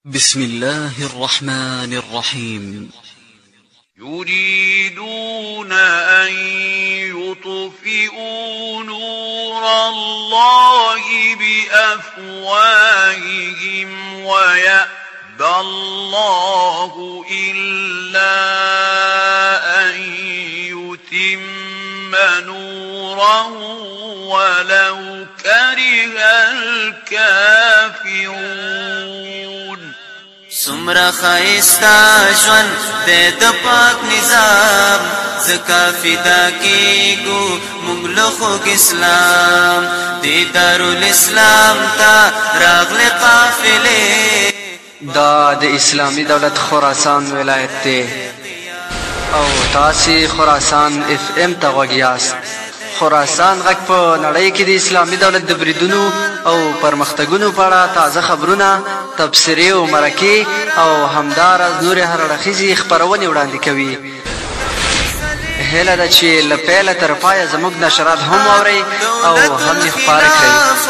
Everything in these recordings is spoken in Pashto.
بسم الله الرحمن الرحيم. يريدون أن يطفئوا نور الله بأفواههم ويأبى الله إلا أن يتم نوره ولو كره الكافرون. سمرا خائستا جوان د پاک نظام زکا فدا کیگو مغلقو اسلام دی دارالاسلام تا راغل قافلے دا د اسلامی دولت خراسان ولایت ته او تاسې خراسان اف ام ته غوږ یاست. خراسان غږ په نړۍ کې د اسلامي دولت د بریدونو او پرمختګونو په اړه تازه خبرونه، تبصرې او مرکې او همداراز نورې هر اړخیزې خپرونې وړاندې کوي. هیله ده چې له پیله تر پایه زموږ نشرات هم واورئ او هم یې خپاره کړئ.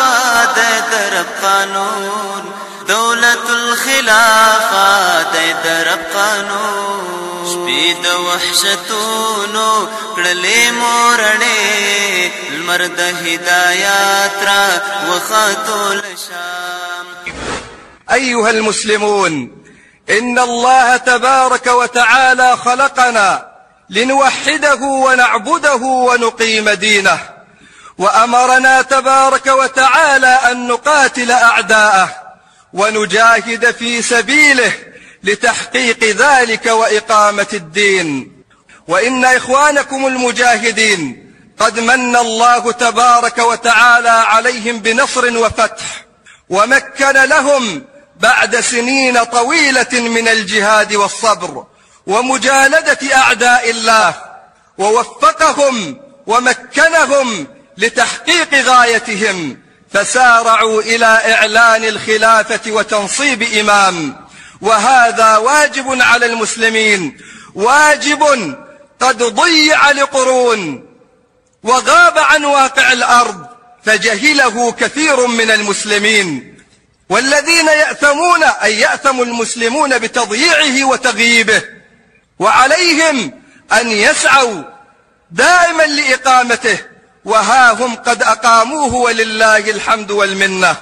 دولت الخلافه د رب قانون شپې د وحشتونو کړلې مورړې لمر د هدایات را وخاتو لشام. أيها المسلمون، إن الله تبارك وتعالى خلقنا لنوحده ونعبده ونقيم دينه، وأمرنا تبارك وتعالى أن نقاتل أعداءه ونجاهد في سبيله لتحقيق ذلك وإقامة الدين. وإن إخوانكم المجاهدين قد من الله تبارك وتعالى عليهم بنصر وفتح، ومكن لهم بعد سنين طويلة من الجهاد والصبر ومجالدة أعداء الله، ووفقهم ومكنهم لتحقيق غايتهم، فسارعوا إلى إعلان الخلافة وتنصيب إمام. وهذا واجب على المسلمين، واجب قد ضيع لقرون وغاب عن واقع الأرض فجهله كثير من المسلمين، والذين يأثمون أي يأثم المسلمون بتضييعه وتغييبه، وعليهم أن يسعوا دائما لإقامته، وها هم قد أقاموه ولله الحمد والمنة.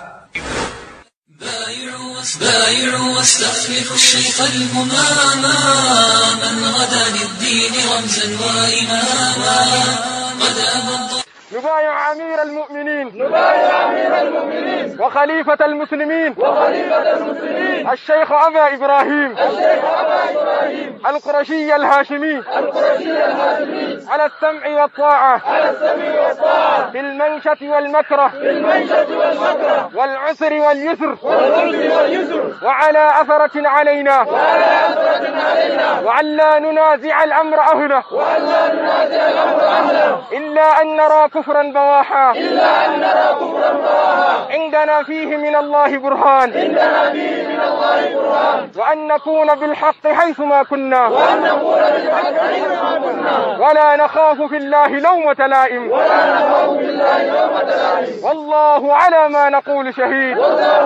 بايعوا واستخلفوا الشيخ الهماما من غدا للدين رمزا وإماما قد أبض. نبايع أمير المؤمنين وخليفة المسلمين الشيخ أبا إبراهيم القرشي الهاشمي على السمع والطاعة في المنشة والمكره والعسر واليسر وعلى أثرة علينا وعلى ننازع الأمر أهله إلا أن نرى كفرا بواحا عندنا فيه من الله برهان وأن نكون بالحق حيثما كنا ولا نخاف في الله لومة لائم والله على ما نقول شهيد.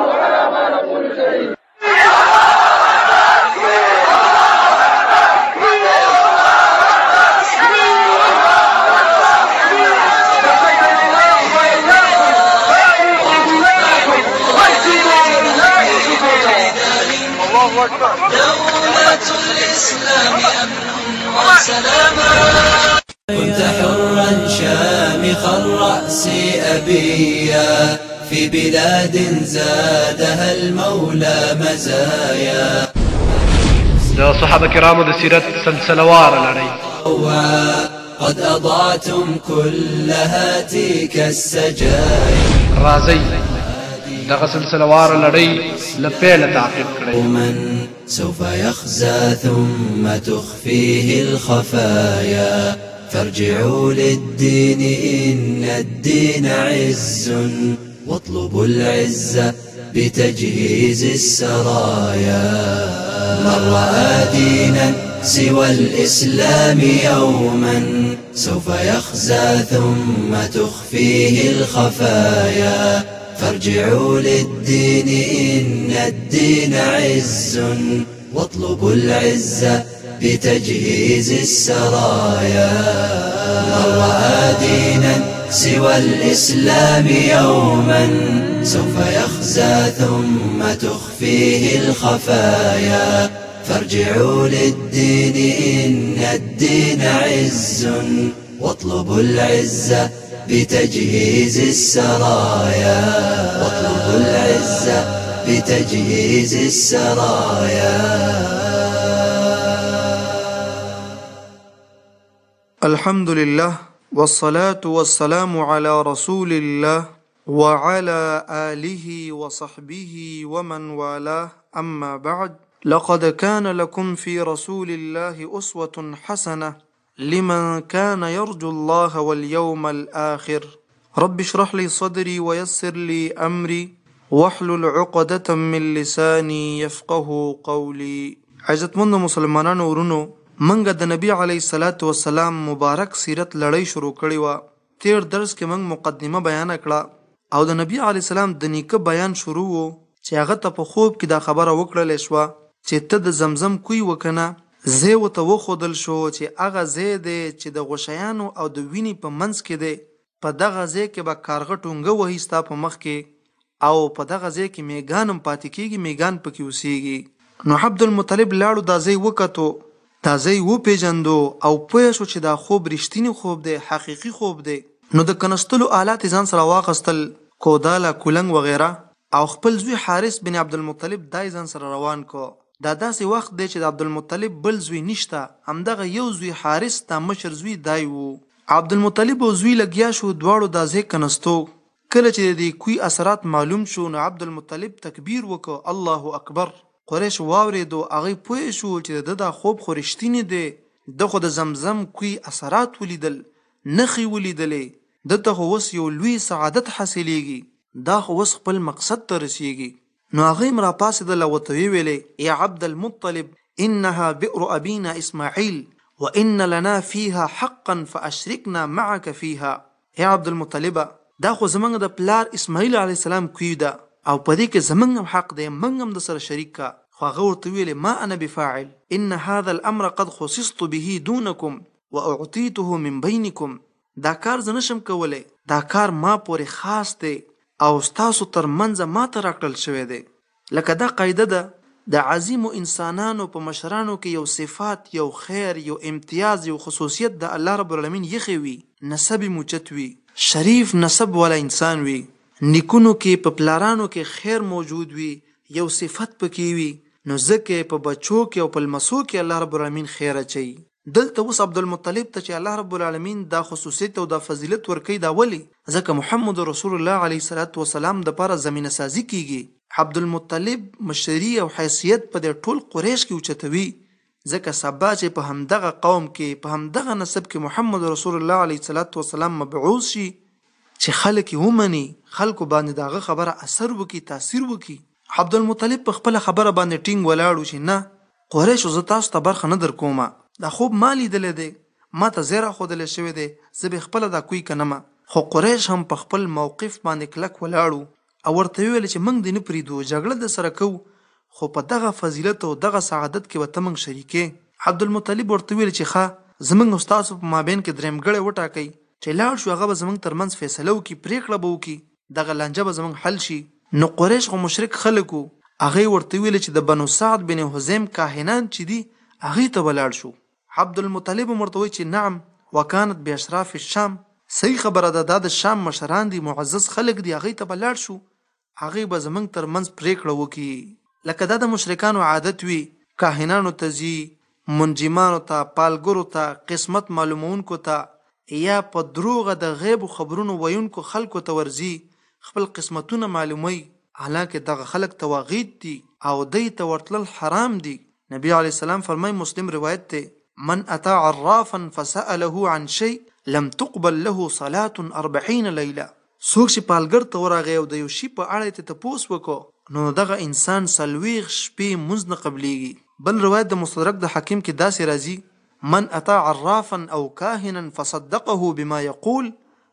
دولة الإسلام أمن وسلاما. كنت حرا شامخ الرأس أبيا في بلاد زادها المولى مزايا. يا صحابة كرام د سیرت سلسلوار لري قد أضعتم كل هاتيك السجايا. رازي دغه سلسلوار لري لپیل تعقیب کړئ. من سوف يخزى ثم تخفيه الخفايا، فارجعوا للدين إن الدين عز، واطلبوا العزة بتجهيز السرايا. من رأى دينا سوى الإسلام يوما سوف يخزى ثم تخفيه الخفايا، فارجعوا للدين إن الدين عز واطلبوا العزة بتجهيز السرايا. من رأى دينا سوى الإسلام يوما سوف يخزى ثم تخفيه الخفايا. فارجعوا للدين إن الدين عز واطلبوا العزة بتجهيز السرايا. واطلبوا العزة بتجهيز السرايا. الحمد لله والصلاة والسلام على رسول الله وعلى آله وصحبه ومن والاه، أما بعد. لقد كان لكم في رسول الله أسوة حسنة لمن كان يرجو الله واليوم الآخر. رب اشرح لي صدري ويسر لي أمري واحلل عقدة من لساني يفقه قولي. عزتمند مسلمانانو ورونو، منګه د نبی علیه الصلاۃ والسلام مبارک سیرت لړۍ شروع کړې و. تیر درس کې منګ مقدمه بیان کړه او د نبی علیه السلام د نیکه بیان شروع و چې هغه ته په خوب کې دا خبره وکړل شو چې ته د زمزم کوی وکنه. زه وته وخودل شو چې هغه زه دی چې د غشیانو او د ویني په منځ کې دی. په دغه ځای کې به کارغه ټونګه وهي ستا په مخ کې او په دغه ځای کې میګان هم پاتې کېږي، میګان پکې اوسېږي. نو عبدالمطلب لاړو دا ځای وکتو، دا ځای وپېژندو او پوه شو چې دا خوب رښتینی خوب دی، حقیقي خوب دی. نو د کنستلو آلات ځان سره واخیستل، کوداله، کولنګ وغیره، او خپل زوی حارث بن عبدالمطلب دای ځان سره روان کو. دا داسې وخت دی چې د عبدالمطلب بل زوی نشته، همدغه یو زوی حارث دا مشر زوی دای وو. عبدالمطلب او زوی لګیا شو، دواړو دا ځای کنستو. کله چې د دې کوی اثرات معلوم شو نو عبدالمطلب تکبیر وکړ، الله اکبر. قریش واورېدو، هغوی پوه شو چې د دا خوب خو رښتینی دی. د خو د زمزم کوی اثرات ولیدل، نښې ولیدلې، دته خو اوس یو لوی سعادت حاصلیږي، دا خو اوس خپل مقصد ته رسیږي. نو هغوی هم راپاڅېدل او ورته ویلې، یا عبدالمطلب انها بئر ابینا اسماعیل وان لنا فیها حقا فاشرکنا معک فیها. یا عبدالمطلبه، دا خو زمونږ د پلار اسماعیل علیه السلام کوی ده او په دې کې زمونږ هم حق دی، موږ هم د سره شریک کا. خو هغه ورته ویلې، ما انا بفاعل ان هذا الامر قد خصصت به دونکم واعطیته من بینکم. دا کار زه نشم کولی، دا کار ما پورې خاص دی او ستاسو تر منځه ما ته راکړل شوی دی. لکه دا قاعده ده، د عظیمو انسانانو په مشرانو کې یو صفات، یو خیر، یو امتیاز، یو خصوصیت د الله رب العالمین یخی وي، نسب موچت وي، شریف نسب والا انسان وي، نیکونو کې په پلارانو کې خیر موجود وي، یو صفت پکې وي، نو ځکه په بچو کې او په لمسو کې الله رب العالمین خیر اچوي. دلته اوس عبدالمطلب ته چې الله رب العالمین دا خصوصیت او دا فضیلت ورکوي، دا ولي؟ ځکه محمد رسول الله علیه الصلاۃ والسلام د پاره زمینه سازي کیږي. عبدالمطلب مشري او حیثیت په د ټول قریش کې اوچتوي، ځکه سبا چې په همدغه قوم کې، په همدغه نسب کې محمد رسول الله علیه الصلاۃ والسلام مبعوث شي، چې خلک یې ومني، خلکو باندې دغه خبره اثر وکړي، تاثیر وکړي. عبدالمطلب په خپله خبره باندې ټینګ ولاړو چې نه، قریشو زه تاسو ته برخه نه در کومه، دا خوب ما لیدلی دی، ما ته ځای راښودلی شوی دی، زه به خپله دا کوی که نمه. خو قریش هم په خپل موقف باندې کلک ولاړو او ورته ویل چې موږ دې نه پرېږدو، جګړه در سره کوو، خو په دغه فضیلت او دغه سعادت کې به ته موږ شریکې. عبدالمطلب ورته ویل چې ښه، زموږ او ستاسو په مابین کې درېمګړی وټاکئ چې لاړ شو، هغه به زموږ ترمنځ فیصله وکړي، پرېکړه به وکړي، دغه لانجه به زموږ حل شي. نو قریش خو مشرک خلک وو، هغوی ورته ویل چې د بنو سعد بن حزیم کاهنان چې دي هغوی ته به لاړ شو. عبدالمطلب هم ورته وایي چې نعم وکانت باشراف الشام، صحیح خبره ده، دا د شام مشران دي، معزز خلک دي، هغوی ته به لاړ شو، هغوی به زموږ ترمنځ پرېکړه وکړي. لکه دا د مشرکانو عادت وي، کاهنانو ته ځي، منجمانو ته، پالګرو ته، قسمت معلومونکو ته، یا په دروغه د غیب خبرونو ویونکو خلکو ته ورځي، خپل قسمتونه معلوموي، حالانکه دغه خلک تواغیت دي او دی ته ورتلل حرام دي. نبی علیه السلام فرمای، مسلم روایت ته، من اتا عرافا فسأله عن شيء لم تقبل له صلاة 40 لیله. څوک چې پالګر ته ورغی او د یو شي په اړه یې تپوس وکړو، نو دغه انسان 40 شپې مونځ نه قبلیږي. بل روایت د مستدرک د حکیم کې داسې راځي، من اتا عرافا او کاهنا فصدقه بما يقول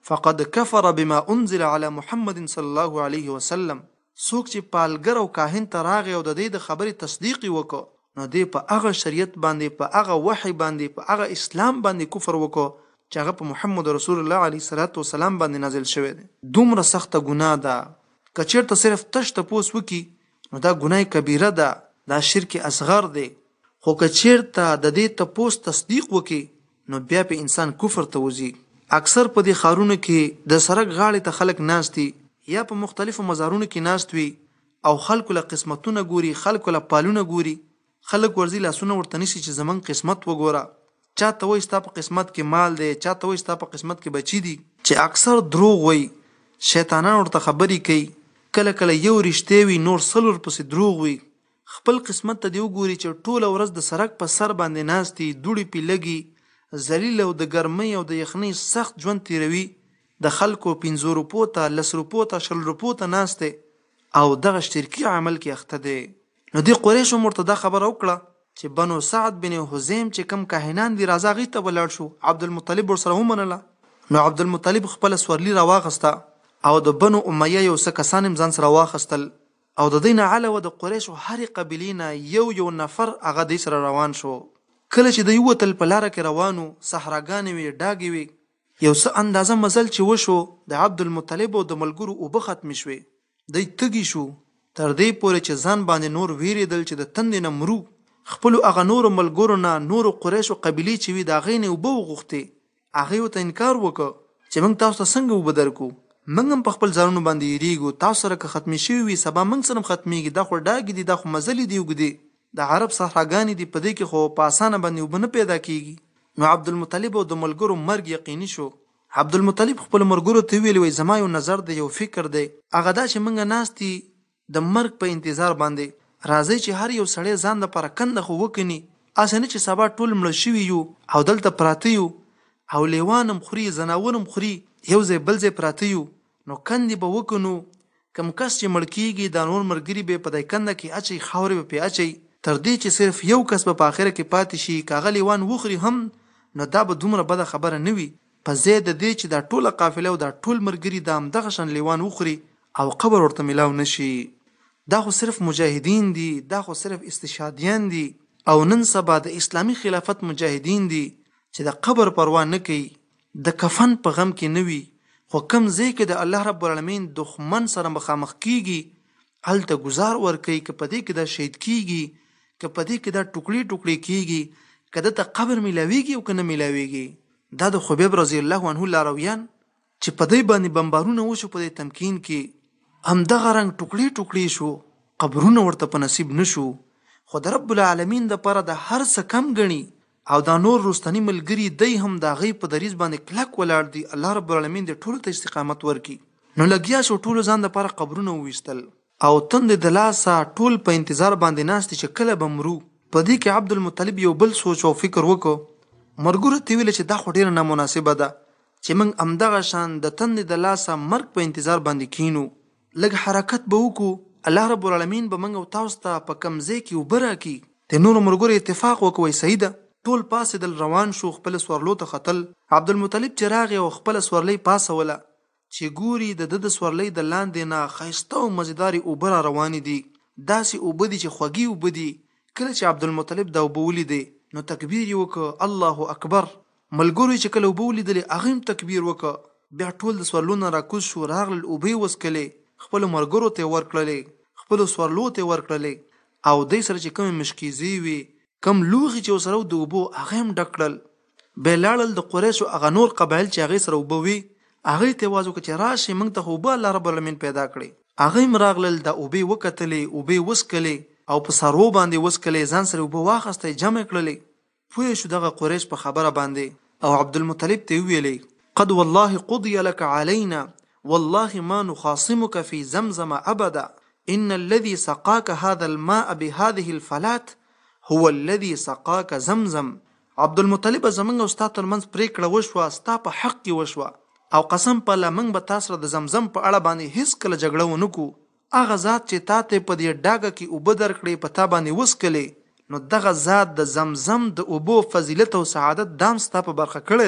فقد كفر بما انزل على محمد صلی الله علیه وسلم. څوک چې پالګر او کاهن ته راغی او د دې د خبرې تصدیق وکړ نو دې په هغه شریعت باندې، په هغه وحی باندې، په هغه اسلام باندې کفر وکړ چې هغه په محمد رسول الله علیه الصلاۃ والسلام باندې نازل شوی دی. دومره سخته ګناه ده. که چېرته صرف تش تپوس وکړي نو دا ګناه کبیره ده، دا شرک اصغر دی. خو که چېرته د دې تپوس تصدیق وکړي نو بیا په انسان کفر ته وځي. اکثر په دې ښارونو کې د سړک غاړې ته خلک ناست دي یا په مختلفو مزارونو کې ناست وي او خلکو له قسمتونه ګوري، خلکو له پالونه ګوري. خلک ورځي لاسونه ورته نیسي چې زمونږ قسمت وګوره. چاته وایي ستا په قسمت کې مال دی، چاته وایي ستا په قسمت کې بچي دي، چې اکثر دروغ وایي. شیطانان ورته خبرې کوي. کله کله یو رښتې وي نور سلور پسې دروغ وي. خپل قسمت ته دی وګوري چې ټوله ورځ د سړک په سر باندې ناست دي، دوړې پې لګي، ذلیل او د ګرمۍ او د یخنۍ سخت ژوند تیروي. د خلکو 5 روپو ته 10 روپو ته 20 روپو ته ناست دی او دغه شرکي عمل کې اخته دی. نو دې قریشو ورته دا خبره وکړه چې بنو سعد بن حزیم چې کم کاهنان دي راځه هغې ته ولاړ شو. عبدالمطلب ورسره ومنله. نو عبدالمطلب خپله سورلي راواخسته او د بنو امیه یو څه کسان هم ځان سره واخیستل او د دې نه علاوه د قریشو هرې قبیلې نه یو نفر هغه دی سره روان شو. کله چې دوی وتل په لاره کې روانو، صحراګانې وې، ډاګې وې. یو څه اندازه مزل چې وشو د عبدالمطلب او د ملګرو اوبه ختمې شوې. دی تږي شو تر دې پورې چې ځان باندې نور ویرېدل چې د تندې نه مرو. خپلو هغه نورو ملګرو نه، نورو قریشو قبیلې چې وي د هغې نه اوبه وغوښتې. هغې ورته انکار وکړ چې موږ تاسو ته څنګه اوبه درکو، موږ هم په خپل ځانونو باندې یېرېږو، تاسو سره که ختمې شوي وي سبا موږ سره هم ختمېږي. دا خو ډاګې دي، دا خو مزلې دي اوږدې، د عرب صحراګانې دي، په دې کې خو په اسانه باندې اوبه نه پیدا کېږي. نو عبدالمطلب او د ملګرو مرګ یقیني شو. عبدالمطلب خپل مرګرو ته ویل وایي زما یو نظر دی، یو فکر دی، هغه دا چې موږ ناست دي د مرګ په انتظار باندې. راځئ چې هر یو سړی ځان دپاره کنده خو وکني. هسې نه چې سبا ټول مړه شوي یو او دلته پراته یو او لیوان هم خوري، ځناور هم خوري، یو ځای بل ځای پراته یو. نو کندې به وکنو. کم کس چې مړ کېږي دا نور ملګري به په دې کنده کې اچوي، خاورې به پرې اچوي، تر دې چې صرف یو کس به په آخره کې پاتې شي. که هغه لیوان وخوري هم نو دا به دومره بده خبره نه وي، په ځای د دې چې دا ټوله قافله او دا ټول ملګري دا همدغه شان لیوان وخوري او قبر ورته میلاو نشي. دا خو صرف مجاهدین دي، دا خو صرف استشهادیان دي او نن سبا د اسلامي خلافت مجاهدین دي چې د قبر پروا نه کوي، د کفن په غم کې نه وي. خو کم ځای کې د الله رب العالمین دښمن سره مخامخ کیږي هلته ګزار ورکوي. که په دې کې دا شهید کیږي، که په دې کې دا ټوکړي ټوکړي کیږي، که دته قبر میلاویږي او که نه میلاویږي. دا د خبیب رضی الله عنه لارویان چې په دې باندې بمبارونه وشو په دې تمکین کې همدغه رنګ ټوکړي ټوکړي شو، قبرونه ورته په نصیب نشو. خو د رب العالمین دپاره د هر څه کم ګڼي او دا نور رستنی ملګري دی هم د هغې په دریځ باندې کلک ولاړ دي. الله رب العالمین دې ټولو ته استقامت ورکړي. نو لګیا شو ټولو ځان دپاره قبرونه وویستل او تندې د لاسه ټول په انتظار باندې ناست دي چې کله به مرو. په دې کې عبدالمطلب یو بل سوچ او فکر وکړو. مرګرو ته ویل چې دا خو ډېره نامناسبه ده چې موږ همدغه شان د تندې د لاسه مرګ په انتظار باندې کینو. لږ حرکت به وکړو، الله رب العالمین به موږ او تاسو ته په کوم ځای کې اوبه راکړي. د نورو ملګرو اتفاق وکړئ، صحیح ده. ټول پاسېدل، روان شو، خپل سورلو ته ختل. عبدالمطلب چې راغی او خپله سورلۍ پاسوله چې ګوري د ده د سورلۍ د لاندې نه ښایسته او مزیدارې اوبه را روانې دي. داسې اوبه دي چې خوږې اوبه دي. کله چې عبدالمطلب دا اوبه ولیدې نو تکبیر یې وکړه، الله اکبر. ملګرو چې کله اوبه ولیدلې هغې هم تکبیر وکړه. بیا ټول د سورلو نه راکوز شو، راغلل، اوبه یې وڅکلې، خپلو ملګرو ته یې ورکړلې، خپلو سورلو ته یې ورکړلې او دی سره چې کومې مشکیزې وي، کم لوښي چې ورسره و د اوبو هغه هم ډک کړل. بیا لاړل د قریشو هغه نور قبایل چې هغې سره اوبه وي هغې ته یې واز وکړه چې راشئ موږ ته خو اوبه الله رب العالمین پیدا کړې. هغې هم راغلل، دا اوبې وکتلې، اوبې وڅکلې او په سارو باندې وڅکلې، ځان سره اوبه واخیستې، جمع کړلې. پوه شو دغه قریش په خبره باندې او عبدالمطلب ته ویلې قد والله قضي لك علينا والله ما نخاصمك في زمزم أبدا إن الذي سقاك هذا الماء بهذه الفلات هو الذي سقاك زمزم. عبدالمطلب زمنګ او ستا ترمنځ پرېکړه وشوه، ستا په حق کې وشوه او قسم په الله موږ به تا سره د زمزم په اړه باندې هېڅ کله جګړه ونه کړو. هغه ذات چې تا ته په دې ډاګه کې اوبه درکړې، په تا باندې وڅکلې، نو دغه ذات د زمزم د اوبو فضیلت او سعادت دام ستا په برخه کړی دی.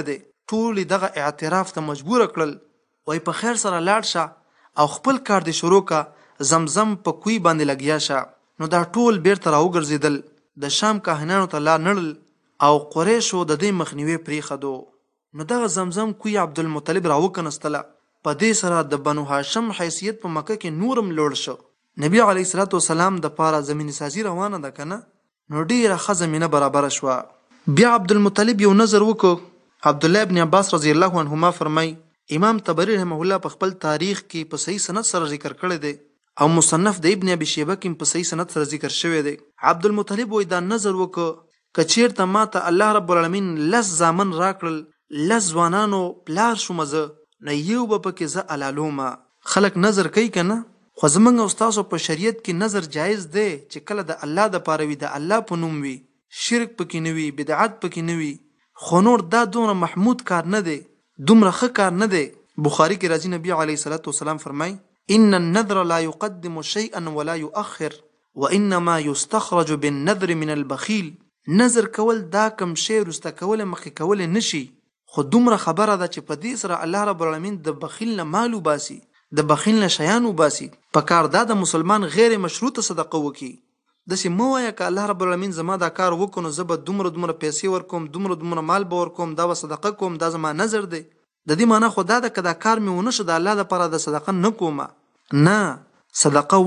ټول دغه اعتراف ته مجبور کړل وای په خیر سره لاړ شه او خپل کار دې شروع کا زمزم په کوی باندې لګیا شه نو دا ټول بیرته راوګرځیدل د شام کاهنانو ته لار نړل او قریشو د دې مخنیوي پریښودو نو دغه زمزم کوی عبدالمطلب راوکنستله په دې سره د بنو هاشم حیثیت په مکه کې نورم لوړ شو نبی علیه الصلاۃ والسلام د پاره زمینی سازی روانه ده کنه نو ډیره ښه زمینه برابر شوه بیا عبدالمطلب یو نظر وکړو عبد الله ابن عباس رضی الله عنهما فرمای امام طبری رحمه الله په خپل تاریخ کې په صحیح سند سره ذکر کړی دی او مصنف د ابن ابي شيبه کې په صحیح سند سره ذکر شوی دی عبدالمطلب وای دا نظر وکړه کچیرته ماته الله رب العالمین لس زامن راکړل لس ځوانانو پلار شومزه نه یو به پکې زه علالومه خلک نظر کوي کنه خو زمونږ او ستاسو په شریعت کې نظر جایز دی چې کله د الله د پاره وي د الله په نوم وي شرک پکې نه وي بدعت پکې نه وي خو نور دا دومره محمود کار نه دی دومره ښه کار نه دی بخاری کې راځي نبی علیه الصلاۃ والسلام فرمای ان النذر لا يقدم شيئا ولا يؤخر وانما يستخرج بالنذر من البخيل نظر کول دا کم شی رسته کول مخې کول نشي خو دومره خبره ده چې په دې سره الله رب العالمین د بخیل نه مال وباسي د بخیل نه شیان وباسي په کار دا د مسلمان غیر مشروطه صدقه وکي داسې مو وایه که الله رب العالمین زما دا کار وکړو نو زه به دومره پیسې ورکوم دومره مال به ورکوم دا به صدقه کوم دا زما نظر دی د دې معنی خو دا ده که دا کار مې ونه شو د الله دپاره د صدقه نه کومه نه صدقه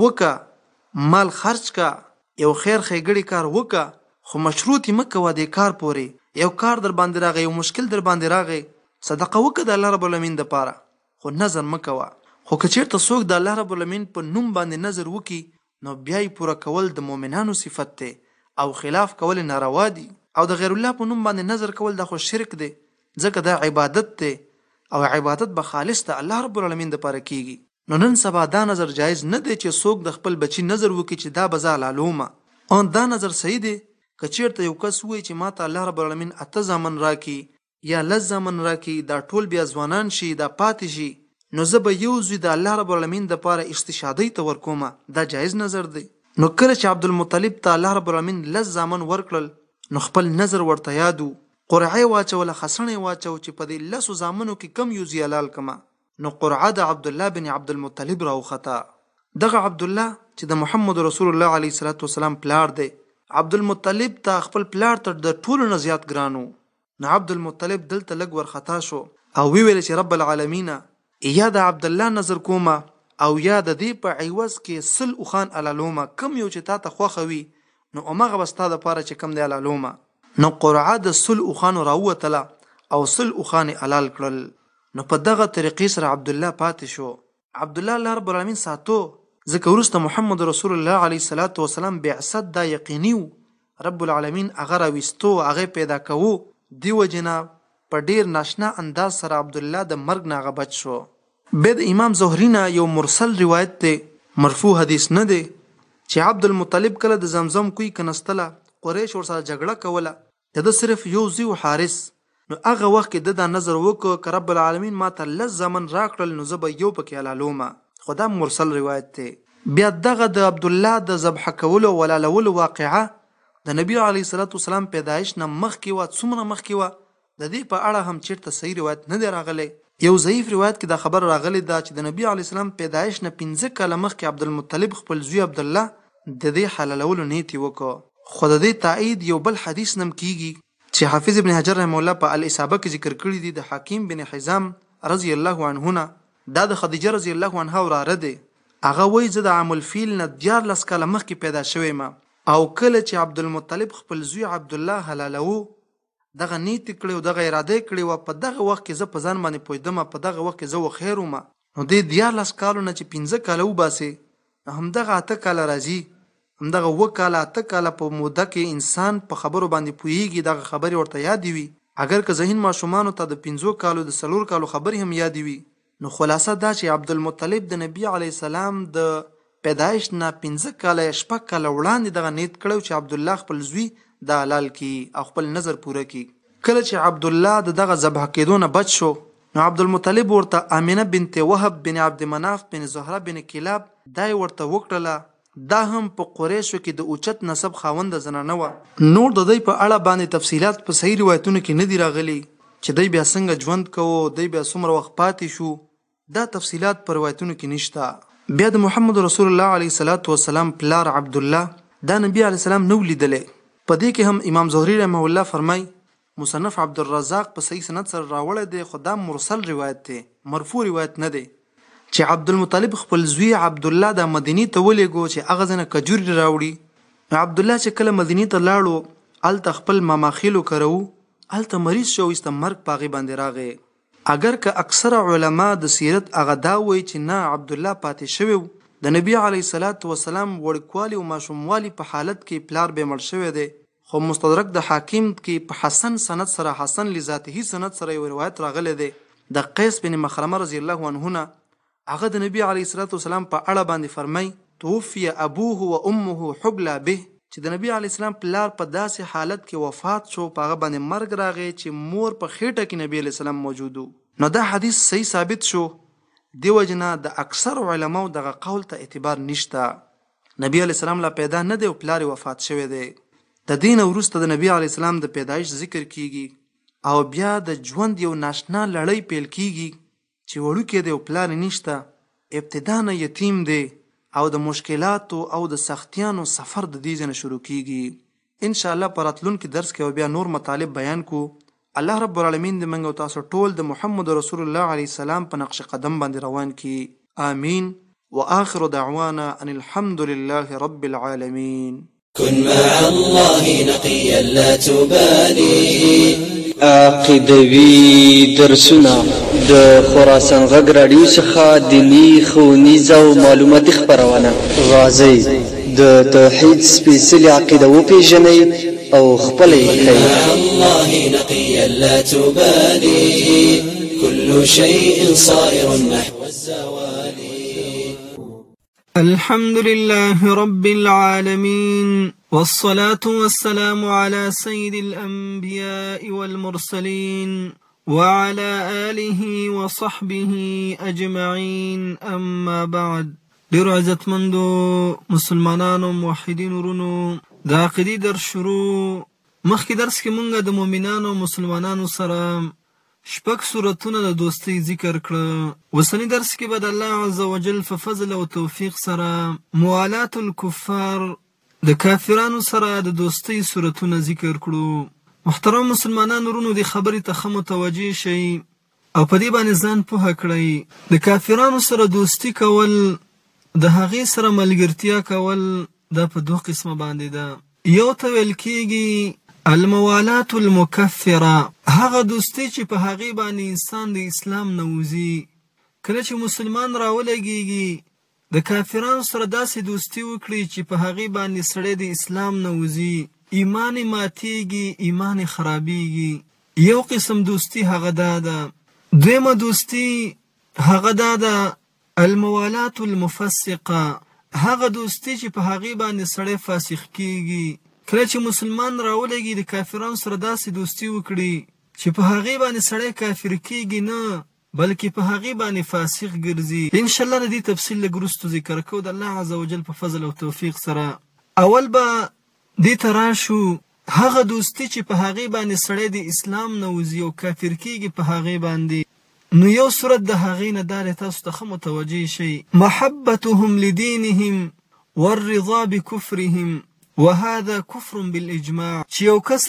وکه مال خرج کا یو خیر ښېګړې کار وکه خو مشروط یې مه کوه دې کار پورې یو کار در باندې راغی یو مشکل در باندې راغی صدقه وکه د الله رب العالمین دپاره خو نظر مه کوه خو که چېرته څوک د الله رب العالمین په نوم باندې نظر وکي نو بیا یې پوره کول د مؤمنانو صفت دی او خلاف کول ناروا دي او د غیر الله په نوم باندې نظر کول دا خو شرک دی ځکه دا عبادت دی او عبادت به خالص ته الله رب العالمین دپاره کیږي نو نن سبا دا نظر جایز نه دی چې څوک د خپل بچي نظر وکړي چې دا به زه حلالومه ان دا نظر صحیح دی که چېرته یو کس ووایي چې ما ته الله رب العالمین 8 زامن راکړي یا 10 زامن راکړي دا ټول بیا ځوانان شي دا پاتې شي نو زه به یو زوی د الله رب العالمین دپاره استشهادۍ ته ورکومه دا جایز نظر دی نو کله چې عبدالمطلب ته الله رب العالمین 10 زامن ورکړل نو خپل نظر ورته یادو قرعه واچوله خسنې واچو چې په دې 10 زامنو کې کم یو زی حلال کما نو قرعه د عبد الله بن عبدالمطلب راوخته دغه عبد الله چې د محمد رسول الله علیه الصلاۃ والسلام پلار دی عبدالمطلب ته خپل پلار تر د ټولو نه زیات ګرانو نو عبدالمطلب دلته لږ ورخطا شو او ویل چې رب العالمین یا د عبد الله نظر کومه او یا د دې په عوض کې سل اوخان علالومه کم یو چې تا ته خوښه وي نو همغه به ستا دپاره چې کم دی علالومه نو قرعه د سل اوخانو راووتله او سل اوخان حلال کړل نو په دغه طریقې سره عبدالله پاتې شو عبدالله الله رب العالمین ساتو ځکه وروسته محمد رسول الله علیه الصلاۃ والسلام بعثت دا یقیني رب العالمین هغه راویستو هغه پیدا کوو دی وجنه په ډیر ناشنا انداز سره عبد الله د مرګ نه غبچ شو به د امام زهری نه یو مرسل روایت دی مرفوع حدیث نه دی چې عبد المطلب کله د زمزم کوی کنستله قریش ورسره جګړه کوله د صرف یو زیو حارس نو هغه وخت کې د نظر وکړه ک رب العالمین ما ته لز زمن راکړل نو زه به یو پکې حلالومه خدا مرسل روایت دی بیا دغه د عبد الله د ذبح کولو ولا لول واقعه د نبی علی صلوات والسلام پیدایش نه مخکې و څومره مخکې و د دې په اړه هم چیرته صحیح روایت نه دی راغلی یو ضعیف روایت کې دا خبر راغلی دا چې د نبی علی السلام پیدایش نه 15 کاله مخکې عبدالمطلب خپل زوی عبد الله د دې حلالولو نیت وکړ خو د دې تایید یو بل حدیث نم کیږي چې حافظ ابن حجر رحمه الله په الاصابه کې ذکر کړی دی د حکیم بن حزام رضی الله عنه دا د خدیجه رضی الله عنها وراره دی هغه وایي زه د عام الفیل نه 14 کاله مخکې پیدا شوی ما او کله چې عبدالمطلب خپل زوی عبد الله حلالو دغه نیت کړی او دغه اراده کړی و په دغه وخت کې زه په ځان باندې پوهېدم په دغه وخت کې زه وخیر وم نو دې 14 کالو نه چې 15 کاله وباسي همدغه 8 کاله راځي همدغه 9 کاله 8 کاله په موده کې انسان په خبرو باندې پوهېږي دغه خبرې ورته یادې وي اگر که ذهین ماشومانو ته د 15 کالو د 4 کالو خبرې هم یادې وي نو خلاصه دا چې عبدالمطلب د نبی علیه السلام د پیدایش نه 15 کاله 6 کاله وړاندې دغه نیت کړو چې عبد الله خپل زوی د حلال کی او خپل نظر پوره کی کله چې عبد الله دغه ذبح کېدو نه بچ شو نو عبدالمطلب ورته امینه بنت وهب بن عبد مناف بن زهره بن کلاب دای ورته وکړله دا هم په قریشو کې د اوچت نسب خاوند زنانه و نور د دې په اړه باندې تفصيلات په صحیح روایتونو کې نه دی راغلي چې دی بیا څنګه ژوند کوو، دی بیا څومره وخت پاتې شو، دا تفصیلات په روایتونو کې نشته. بیا د محمد رسول الله علیه الصلاۃ والسلام پلار عبدالله دا نبی علیه السلام نو لیدلی. په دې کې هم امام زهري رحمه الله فرمای مصنف عبدالرزاق په صحیح سند سره راوړی دی، خو دا مرسل روایت دی، مرفوع روایت نه دی، چې عبدالمطلب خپل زوی عبدالله د مدینې ته ولېږو چې هغه ځنه کجوري راوړي. عبدالله چې کله مدینې ته لاړو هلته خپل ماماخیلو کرو، هلته مریض شو، ایسته مرګ په هغې باندې راغی. اگر که اکثره علما د سیرت هغه دا وایي چې نه عبدالله پاتې شوی و، د نبی علیه الصلاۃ والسلام وړوکوالي او ماشوموالي په حالت کې پلار به مړ شوی دی. خو مستدرک د حاکم کې په حسن سند سره، حسن لذاته سند سره یو روایت راغلی دی د قیس بن مخرمه رضی الله عنه نه. هغه د نبی علیه الصلاۃ والسلام په اړه باندې فرمای توفی ابوه و امه حبلا به، چې د نبی علیه السلام پلار په داسې حالت کې وفات شو، په هغه باندې مرګ راغی چې مور په خېټه کې نبی علیه السلام موجود و. نو دا حدیث صحیح ثابت شو، دیو جنا د اکثر علماو دغه قول ته اعتبار نشته. نبی علیه السلام لا پیدا نه دی او پلار وفات شوی دی. د دین وروسته د نبی علیه السلام د پیدایش ذکر کیږي او بیا د ژوند یو ناشنا لړۍ پیل کیږي چې وړوکی دی او پلار نشته، ابتدا نه یتیم دی او د مشکلاتو او د سختیانو سفر د دې ځنه شروع کیږي. ان شاء الله په راتلونکي درس کې بیا نور مطالب بیان کو. الله رب العالمین دې موږ او تاسو ټول د محمد رسول الله علیه السلام په نقش قدم باندې روان کی. آمین. واخر دعوانا ان الحمد لله رب العالمین. كن مع الله نقيا لا تبالي. عقیدوي درسونه د خراسان غږ راډیو څخه دیني ښوونیز او معلوماتي خپرونه. راځئ د توحید سپېڅلې عقیده وپېژنئ او خپله یې کړئ. مع الله نقيا لا تبالي. كل شيء صائر نحو الزوال. الحمد لله رب العالمين، والصلاة والسلام على سيد الأنبياء والمرسلين وعلى آله وصحبه أجمعين. أما بعد، ډیرو عزتمندو مسلمانانو موحدین ورونو، د عقیدې درس شروع. مخکې درس کې مونږ د مؤمنانو مسلمانانو سره شپږ سورتونه د دوستۍ ذکر کړه. وسنی درس کې به د الله عز وجل په فضل او توفیق سره موالات الکفار، د کافرانو سره د دوستۍ سورتونه ذکر کړو. محترم مسلمانان ورونو، د خبرې ته ښه متوجه شئ او په دې باندې ځان پوهه کړئ. د کافرانو سره دوستی کول، د هغې سره ملګرتیا کول، دا په دوه قسمه باندې ده. یو ته ویل کېږي الموالات المکفره، هغه دوستی چې په هغې باندې انسان د اسلام نه وځي. کله چې مسلمان راولګېږي د کافرانو سره داسې دوستی وکړي چې په هغې باندې سړی د اسلام نه وځي، ایمان یې ماتېږي، ایمان یې خرابېږي. یو قسم دوستی هغه دا ده. دویمه دوستی هغه دا ده الموالات المفسقه، هغه دوستی چې په هغې باندې سړی فاسق کېږي. کله چې مسلمان راولګي د کافرانو سره داسې دوستی وکړي چې په هغې باندې سړی کافر کېږي نه، بلکې په هغې باندې فاسق ګرځي. انشاءالله د دې تفصیل لږ وروسته ذکر کوو د الله عز وجل په فضل او توفیق سره. اول به دې ته راشو هغه دوستی چې په هغې باندې سړی د اسلام نه وځي او کافر کېږي په هغې باندې. نو یو صورت د هغې نه دا دی، تاسو ته ښه متوجه شئ. محبتهم لدینهم والرضا بکفرهم وهذا كفر بالاجماع، چې یو کس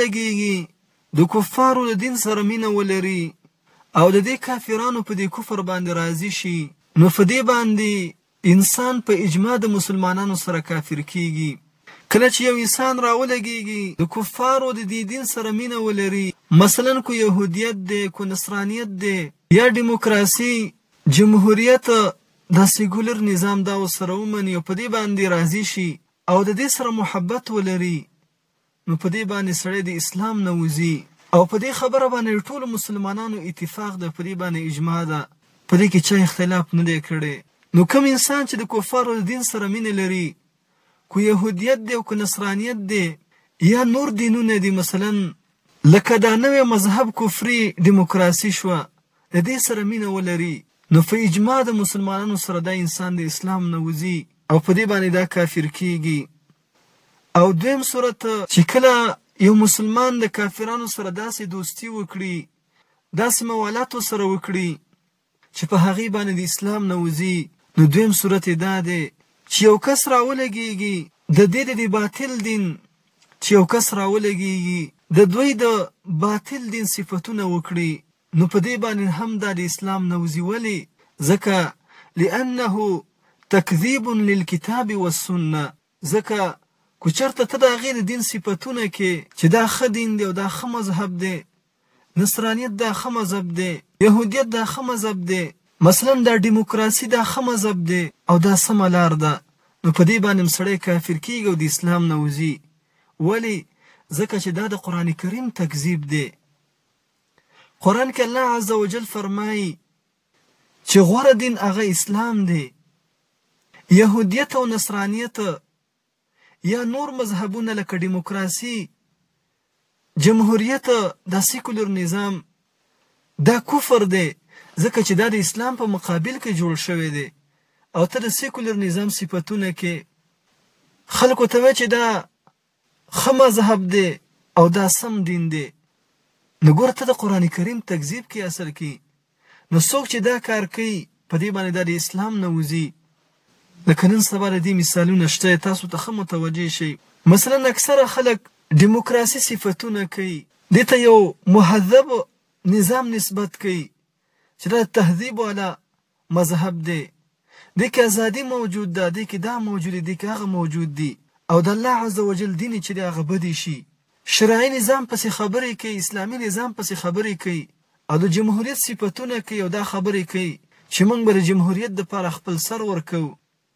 راولګېږي د کفارو د دین سره مینه ولري او د دې کافرانو په دې کفر باندې راضي شي، نو په دې باندې انسان په اجماع د مسلمانانو سره کافر کېږي. کله چې یو انسان راولګېږي د کفارو د دې دین سره مینه ولري، مثلا کو یهودیت دی، کو نصرانیت دی، یا دیموکراسي، جمهوریت، دا سیکولر نظام دا ورسره ومني او په دې باندې راضي شي او د دې سره محبت ولري، نو په دې باندې سړی د اسلام نه وځي. او په دې خبره باندې ټولو مسلمانانو اتفاق ده، په دې باندې اجماع ده، په دې کې چا اختلاف نه دی کړی. نو کوم انسان چې د کفارو د دین سره مینه لري، کو یهودیت دی او کو نصرانیت دی یا نور دینونه دي، مثلا لکه دا نوی مذهب کفري دیموکراسي شوه، د دې سره مینه ولري، نو په اجماع د مسلمانانو سره دا انسان د اسلام نه وځي او په دې باندې دا کافر کېږي. او دویم صورت چې کله یو مسلمان د کافرانو سره داسې دوستی وکړي داسې موالات سره وکړي چې په هغې باندې د اسلام نه وځي، نو دویم صورت یې دا دی چې یو کس راولګېږي د دې د باطل دین، چې یو کس راولګېږي د دوی د باطل دین صفتونه وکړي، نو په دې باندې هم دا د اسلام نه وځي. ولې؟ ځکه لأنه تکذیب للکتاب والسنه. ځکه که چېرته ته د هغې د دین صفتونه کې چې دا ښه دین دی او دا ښه مذهب دی، نصرانیت دا ښه مذهب دی، یهودیت دا ښه مذهب دی، مثلا دا ډیموکراسي دا ښه مذهب دی او دا سمه لار ده، نو په دې باندې سړی کافر کېږي او د اسلام نه وځي. ولې؟ ځکه چې دا د قرآن کریم تکذیب دی. قرآن کې الله عز وجل فرمایي چې غوره دین هغه اسلام دی. یهودیت او نصرانیت یا نور مذهبونه لکه ډیموکراسي، جمهوریت، دا سیکولر نظام، دا کفر دی، ځکه چې دا د اسلام په مقابل کې جوړ شوی دی. او ته د سیکولر نظام صفتونه کې خلکو ته وایي چې دا ښه مذهب دی او دا سم دین دی، نو ګوره ته د قرآن کریم تکذیب کې اصل کې. نو څوک چې دا کار کوي په دې باندې دا د اسلام نه وځي. لکه نن سبا د دې مثالونه شته، تاسو ته ښه متوجه شئ. مثلا اکثره خلک ډیموکراسي صفتونه کوي، دې ته یو مهذب نظام نسبت کوي چې دا تهذیب والا مذهب دی، دې کې ازادي موجود ده، دې کې دا موجود دی، دې کې هغه موجود دی، او د الله عز وجل دین چې دی هغه بدی شي. شرعي نظام پسې خبرې کوي، اسلامي نظام پسې خبرې کوي، او د جمهوریت صفتونه کوي او دا خبرې کوي چې موږ به د جمهوریت دپاره خپل سر ورکوو،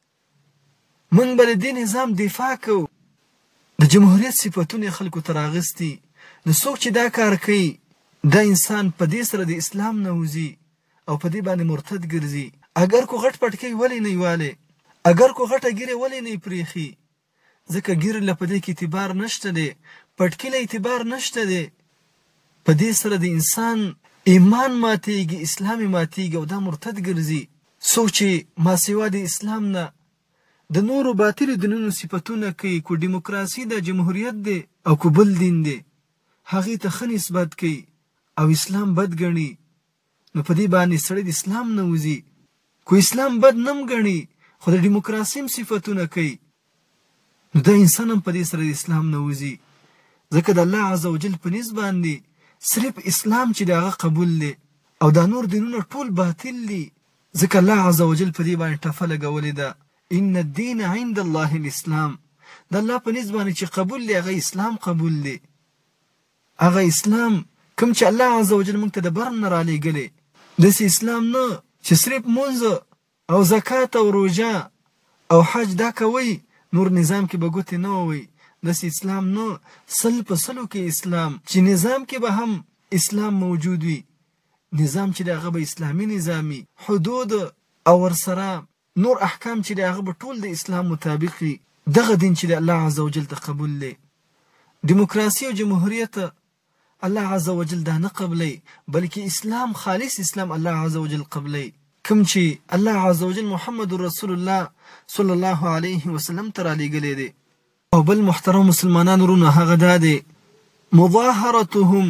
موږ به د دې نظام دفاع کوو. د جمهوریت صفتونه خلکو ته راغستي. نو څوک چې دا کار کوي دا انسان په دې سره د اسلام نه وځي او په دې باندې مرتد ګرځي. اگر کو غټ پټکی ولې نه واله، اگر کو غټه ګیره ولې نه پریخي، ځکه ګیره له په دې کې اعتبار نشته دی، پټکی له اعتبار نشته دی. په دې سره د انسان ایمان ماتېږي، اسلام ماتېږي او دا مرتد ګرځي. څوک چې ماسوا د اسلام نه د نورو باطلو دینونو صفتونه کوي، کو ډیموکراسي ده، جمهوریت دی او کو بل دین دی، هغې ته ښه نسبت کوي او اسلام بد ګڼي، نو په دې باندې سړی د اسلام نه وځي. کو اسلام بد نم ګڼي خو د ډیموکراسي هم صفتونه کوي، نو دا انسان هم په دې سره د اسلام نه وځي. ځکه د الله عز وجل په نسبت باندې صرف اسلام چې د هغه قبول دی او دا نور دینونه ټول باطل دي. ځکه الله عز وجل په دې باندې ټفه لګولې ده، ان الدین عند الله الاسلام. د الله په نسبت باندې چې قبول دی هغه اسلام قبول دی، هغه اسلام کوم چې الله عز وجل موږ ته د بر نه رالیږلی. داسې اسلام نه چې صرف مونځ او زکات او روژه او حج دا کوي، نور نظام کې به ګوتې نه ووي. داسې اسلام نه، سل په سلو کې اسلام چې نظام کې به هم اسلام موجود وي، نظام چې د هغه به اسلامي نظامي، حدود او ورسره نور احکام چې د هغه به ټول د اسلام مطابق وي. دغه دین چې د الله عز وجل ته قبول دی. ډیموکراسي او جمهوریت الله عز وجل دا نه قبلی، بلکې اسلام، خالص اسلام الله عز وجل قبلی، کوم چې الله عز وجل محمد رسول الله صلی الله علیه وسلم ته رالیږلی دی. او بل محترم مسلمانانو ورونو، هغه دا دی مظاهرتهم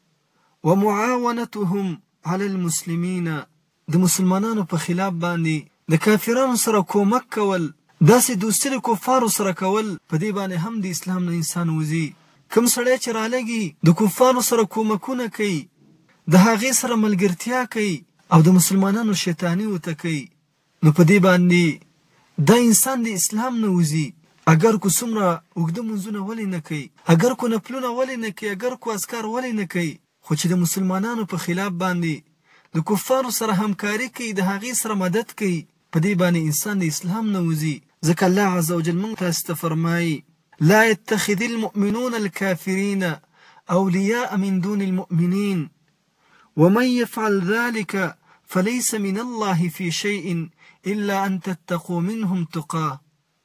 ومعاونتهم علی المسلمین. د مسلمانانو په خلاف باندې د کافرانو سره کومک کول، داسې دوستي د کفارو سره کول، په دې باندې هم د اسلام نه انسان وځي. کوم سړی چې رالګي د کفارو سره کومکونه کوي، د هغې سره ملګرتیا کوي او د مسلمانانو شیطاني ورته کوي، نو په دې باندې دا انسان د اسلام نه وځي. اگر کو څومره اوږده منځونه ولې نه کوي، اگر کو نفلونه ولې نه کوي، اگر کو اذکار ولې نه کوي، خو چې د مسلمانانو په خلاف باندې د کفارو سره همکاري کوي، د هغې سره مدد کوي، په دې باندې انسان د اسلام نه وځي. ځکه الله عز وجل موږ تاسو ته فرمایي لا يتخذ المؤمنون الكافرين أولياء من دون المؤمنين ومن يفعل ذلك فليس من الله في شيء إلا أن تتقوا منهم تقاه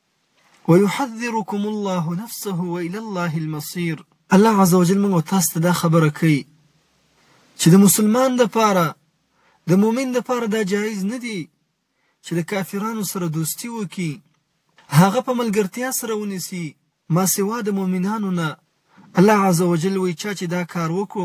ويحذركم الله نفسه وإلى الله المصير. الله عز وجل موږ تاسو ته دا خبره کوي چې د مسلمان دپاره، د مؤمن دپاره دا جایز نه دی چې د کافرانو سره دوستی وکړي، هغه په ملګرتیا سره ونیسي ما سوا د مؤمنانو نه. الله عز وجل وایي چا چې دا کار وکړو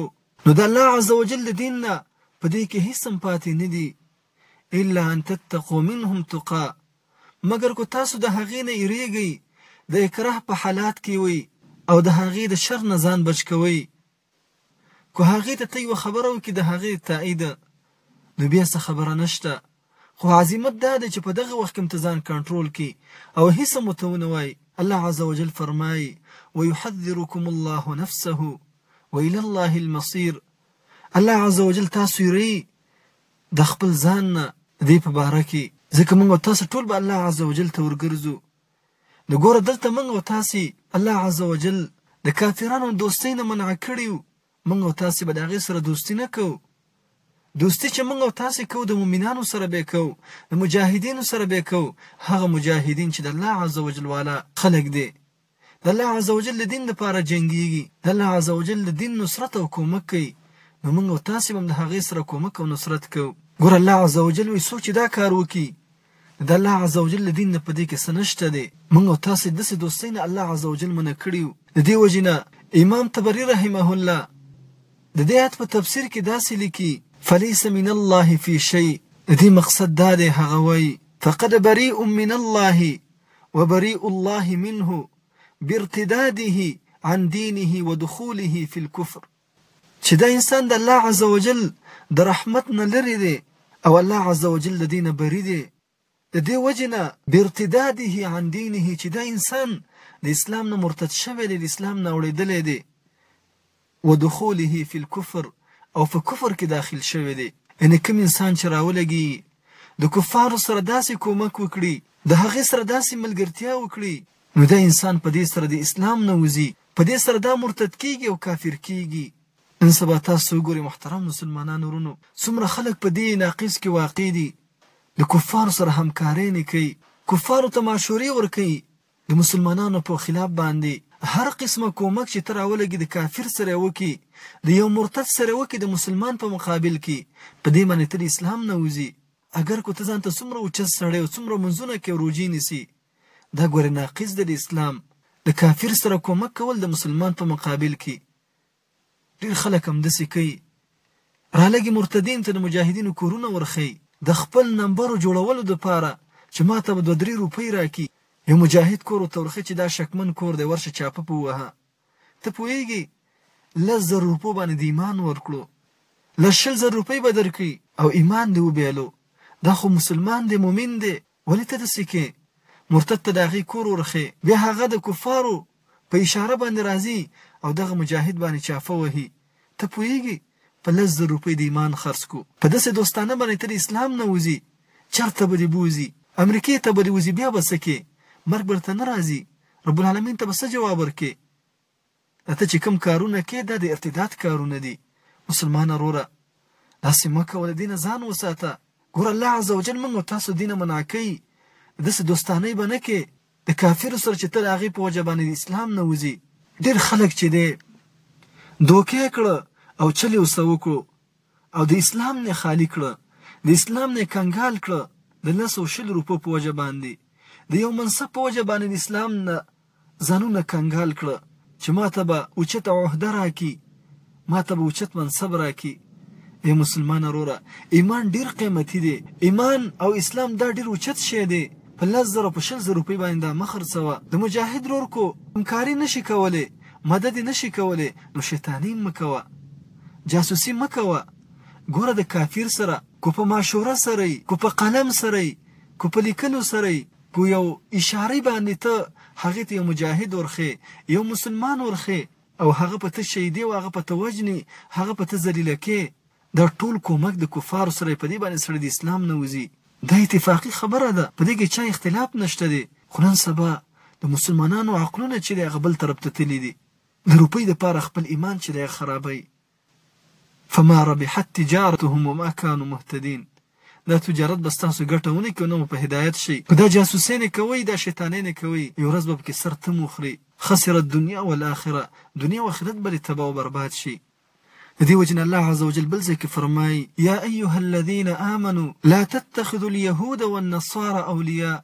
نو د الله عز وجل د دین نه په دې کې هیڅ هم پاتې نه دي الا ان تتقوا منهم تقا، مګر کو تاسو د هغې نه یریږئ د اکراه په حالات کې وي او د هغې د شر نه ځان بچ کوئ. کو هغې ته یوه خبره وکړي د هغې تایید نو بیا څه خبره نشته، خو عظمت دا دی چې په دغه وخت کې ته ځان کنټرول کړي او هیڅ هم ورته ونه وایي. الله عز وجل فرمایي ويحذركم الله نفسه وإلى الله المصير. الله عز وجل تاسو یری د خپل ځان نه دې په باره کې، ځکه موږ تاسو ټول به الله عز وجل ته ورګرځو. نو ګوره دلته موږ او تاسې الله عز وجل د کافرانو دوستۍ نه منع کړي وو، موږ او تاسې به د هغې سره دوستي نه کوو. دوستي چې موږ او تاسې کوو د مؤمنانو سره به کوو، د مجاهدینو سره به کوو، هغه مجاهدین چې د الله عز وجل والا خلق دی، د الله عز وجل د دین لپاره جنګیږي، د الله عز وجل د دین نصرت او کومک کوي، نو موږ او تاسې هم د هغې سره کومک او نصرت کوو. ګوره الله عز وجل وایي څوک چې دا کار وکړي د الله عز وجل د دین نه په دې کې څه نشته دی. موږ او تاسې داسې دوستۍ نه الله عز وجل منع کړي وو. د دې وجې نه امام طبري رحمه الله د دې آیت په تفسیر کې داسې لیکي فلیس من الله فی شیء، د دې مقصد دا دی هغه وایي فقد بریء من الله وبریء الله منه بارتداده عن دینه ودخوله فی الكفر، چې دا انسان د الله عز وجل د رحمت نه لري دی او الله عز وجل د دینه بری دی. د دې وجې نه بارتداده عن دینه چې دا انسان د اسلام نه مرتد شوی دی، د اسلام نه اوړېدلی دی، ودخوله فی الكفر او په کفر کې داخل شوی دی. یعنې کوم انسان چې راولګي د کفارو سره داسې کومک وکړي، د هغې سره داسې ملګرتیا وکړي، نو دا انسان په دې سره د اسلام نه وځي، په دې سره دا مرتد کیږي او کافر کیږي. نن سبا تاسو وګورئ محترم مسلمانانو ورونو، څومره خلک په دې ناقص کې واقع دي، د کفارو سره همکارۍ نه کوي، کفارو ته مشورې ورکوي د مسلمانانو په خلاف باندې. هر قسمه کومک چې ته راولګي د کافر سره وکړي، د یو مرتد سره وکړي د مسلمان په مقابل کې، په دې باندې ته د اسلام نه وځي. اگر کو ته ځان ته څومره اوچت سړی او څومره منځونه کې روژې نیسي، دا ګورې ناقص دی د اسلام. د کافر سره کومک کول د مسلمان په مقابل کې. ډېر خلک همداسې کوي، رالګي مرتدین ته د مجاهدینو کورونه ورښیي د خپل نمبرو جوړولو دپاره چې ما ته به 2-3 روپۍ راکړي. یو مجاهد کور ورته ورښیي چې دا شکمن کور دی، ورشه چاپه په ووهه. ته پوهېږي 10,000 روپو باندې د ایمان ورکړو، 20,000 روپۍ به درکړي او ایمان دې وبیلو. دا خو مسلمان دی، مؤمن دی، ولې ته داسې کې مرتد ته د هغې کور ورښې، بیا هغه د کفارو په اشاره باندې راځي او دغه مجاهد باندې چافه وهي. ته پوهېږي په 10,000 روپۍ د ایمان خرڅ کو، په داسې دوستانه باندې ته د اسلام نه وځي. چېرته به دې بوځي؟ امریکې ته به دې وځي، بیا به څه کې؟ مرګ به ورته نه راځي؟ رب العالمین ته به څه جواب ورکې؟ ته چې کوم کارونه کې دا د ارتداد کارونه دي. مسلمان وروره داسې مه کوه، د دې نه ځان وساته. ګوره الله عز وجل موږ او تاسو دینه منع کوي، داسې دوستانۍ به نه کې د کافرو سره چې ته د هغې په وجه باندې د اسلام نه وځي. ډېر خلک چې دی دوکې کړه او چل یې ورسره وکړو او د اسلام نه خالي کړه، د اسلام نه کنګال کړه د 200 روپو په وجه باندې، د یو منصب په وجه باندې د اسلام نه ځانونه کنګال کړه چې ما ته به اوچته عهده راکړي، ما ته به اوچت منصب راکړي. ای مسلمان وروره، ایمان ډېر قیمتي دی، ایمان او اسلام دا ډېر اوچت شی دی. په 10,000 په 20,000 روپۍ باندې دا مه خرڅوه. د مجاهد ورور کو همکاري نشي کولی، مدد یې نشي کولی، نو شیطاني مه کوه، جاسوسي مه کوه. ګوره د کافر سره کو په مشوره سره یې، کو په قلم سره یې، کو په لیکلو سره یې، کو یو اشارې باندې ته هغې ته یو مجاهد ورښې، یو مسلمان ورښې او هغه په ته شهیدي او هغه په ته وژني، هغه په ته ذلیله کې، دا ټول کومک د کفارو سره په دې باندې سړی د اسلام نه وځي. دا اتفاقی خبره ده، په دې کې چا اختلاف نشته دی. خو نن سبا د مسلمانانو عقلونه چې دی هغه بل طرف ته تللي دي، د روپۍ دپاره خپل ایمان چې دی خرابوي. فما ربحت تجارتهم وما كانوا مهتدين. دا تجارت به ستاسو ګټه ونه کړي، نه مو په هدایت شي. که دا جاسوسۍ نه کوئ، دا شیطانۍ نه کوئ، یو ورځ به پکې سر تم وخوري. خسرت دنیا والآخره، دنیا و آخرت به تباه و برباد شي. دي وجن الله عز وجل بلزك فرماي يا أيها الذين آمنوا لا تتخذوا اليهود والنصارى أولياء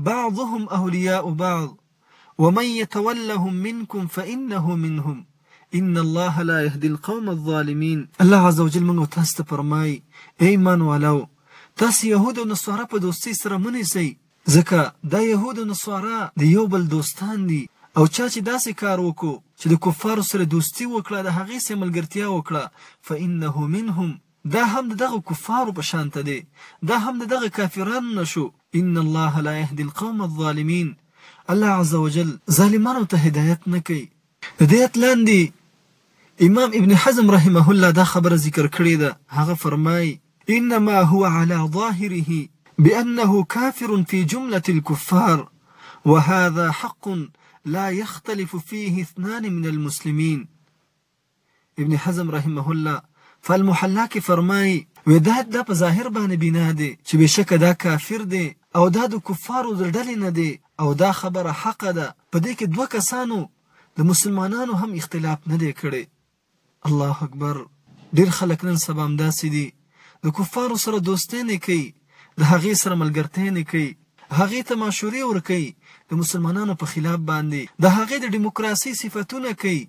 بعضهم أولياء بعض ومن يتولهم منكم فإنه منهم ان الله لا يهدي القوم الظالمين. الله عز وجل موږ تاسو ته فرمایي ای ایمان والو تاسو یهود او نصارا په دوستۍ سره مه نیسئ، ځکه دا یهود او نصارا د یو بل دوستان دي، او چا چې داسې کار وکړو چې د کفارو سره دوستي وکړه، د هغې سره ملګرتیا وکړه، فانه منهم، دا هم د دغه کفارو په شانته دی، دا هم د دغه کافرانو نه شو. ان الله لا يهدي القوم الظالمين. الله عز وجل ظالمانو ته هدایت نه کوي. د دې آیت لاندې امام ابن حزم رحمه الله دا خبره ذکر کړې ده. هغه فرمایي انما هو على ظاهره بأنه كافر في جملة الكفار، وهذا حق لا يختلف فيه اثنان من المسلمين. ابن حزم رحمه الله فالمحلا کې فرمایي وداد دا په ظاهر باندې بنا دی چې بشکه دا کافر دی او دا د کفارو د ډلې نه دی، او دا خبره حق ده. په دې کې دوه کسانو د مسلمانانو هم اختلاف نه دی کړی. الله اکبر. ډېر خلک نن سبا همداسې دي، د کفارو سره دوستۍ نه کوي، د هغې سره ملګرتۍ نه کوي، هغې ته مشورې ورکوي د مسلمانانو په خلاف باندې، د هغې د ډیموکراسۍ صفتونه کوي،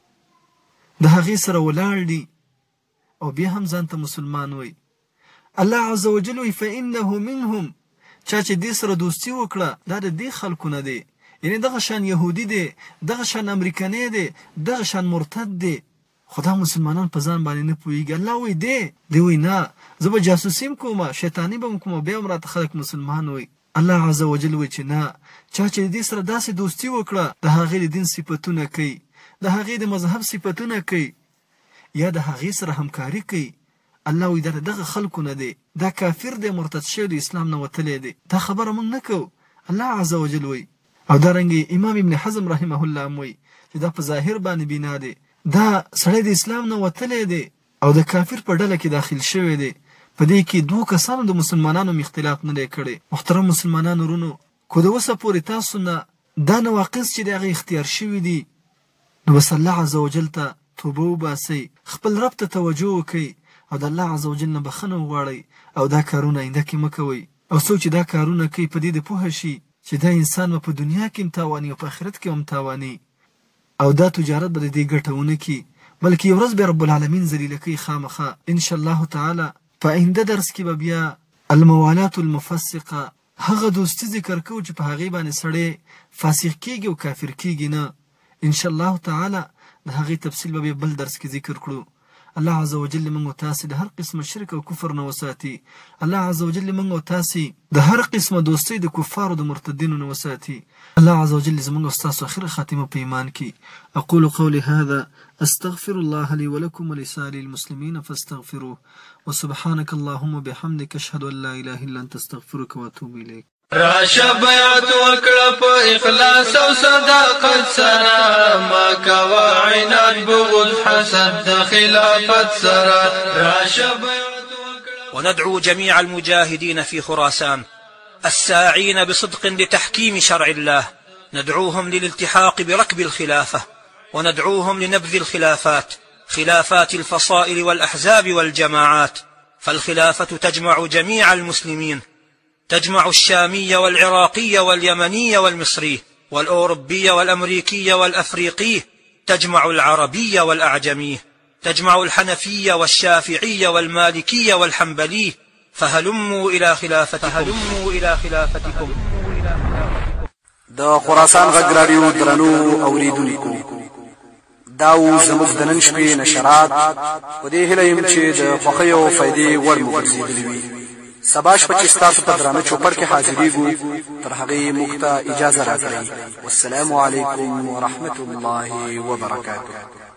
د هغې سره ولاړ دي او بیا هم ځان ته مسلمان وي. الله عز وجل وي فإنه منهم، چا چې دې سره دوستي وکړه دا د دې خلکو نه دی، یعنی دغه شان یهودي دی، دغه شان امریکنی دی، دغه شان مرتد دی، خو دا مسلمانان په ځان باندې نه پوهېږي. الله وایي دی وایي نه زه به جاسوسي کوم، شیطاني به م کوم، بیا هم راته خلک مسلمان وایي. الله عز وجل وایي چې نه، چا چې د دې سره داسې دوستي وکړه د هغې د دین صفتونه کوي، د هغې د مذهب صفتونه کوي، یا د هغې سره همکاري کوي، الله وایي دا دغه خلکو نه دی، دا کافر دی، مرتد شوی د اسلام نه وتلی دی. دا خبره موږ نه کوو، الله عز وجل وایي. او دارنګې امام ابن حزم رحمه الله هم وایي چې دا په ظاهر باندې بنا دی، دا سړی د اسلام نه وتلی دی او د کافر په ډله کې داخل شوی دی. په دې کې دوه کسانو د مسلمانانو اختلاف نه دی کړی. محترم مسلمانانو ورونو، که د اوسه پورې تاسو نه دا نواقص چې د هغې اختیار شوي دي، نو بس الله عز وجل ته توبه وباسئ، خپل رب ته توجه وکئ او د الله عز وجل نه بخښنه وغواړئ او دا کارونه آینده کې مه کوئ. او څوک چې دا کارونه کوي په دې د پوهه شي چې دا انسان به په دنیا کې هم تاواني او په آخرت کې هم تاواني، او دا تجارت به د دې ګټه ونه کړي، بلکې یو ورځ به رب العالمین ذلیله کوي خامخا انشاء الله تعالی. په آینده درس کې به بیا الموالات المفسقه، هغه دوستي ذکر کوو چې په هغې باندې سړی فاسق کېږي او کافر کېږي نه. انشاء الله تعالی د هغې تفصیل به بل درس کې ذکر کړو. الله عز وجل موږ او تاسې د هر قسمه شرک او کفر نه وساتي. الله عز وجل موږ او تاسې د هر قسمه دوستۍ د کفارو د مرتدینو نه وساتي. الله عز وجل زموږ او ستاسو آخره خاتمه په ایمان کې. اقول قولي هذا استغفر الله لي ولكم ولسائر المسلمين فاستغفروه وسبحانك اللهم وبحمدك اشهد ان لا اله الا انت استغفرك واتوب اليك. راشه بیعت وکړه په اخلاص او صداقت سره، ما کوه عناد بغض حسد د خلافت سره. راشه بیعت وکړه. وندعو جميع المجاهدين في خراسان الساعين بصدق لتحكيم شرع الله، ندعوهم للالتحاق بركب الخلافة، وندعوهم لنبذ الخلافات، خلافات الفصائل والأحزاب والجماعات، فالخلافة تجمع جميع المسلمين، تجمع الشامي والعراقي واليمني والمصري والأوروبي والأمريكي والأفريقي، تجمع العربي والأعجمي، تجمع الحنفي والشافعي والمالكي والحنبلي، فهلموا إلى خلافتكم. د خراسان غږ راډیو درنو اوریدونکو، دا و زموږ د نن شپې نشرات. په دې هیله یم چې د خوښۍ او فایدې وړ مو ګرځېدلي وي. سبا شپه چې ستاسو په درانه چوپړ کې حاضرېږو، تر هغې موږ ته اجازه راکړئ. والسلام علیکم ورحمة الله وبرکاته.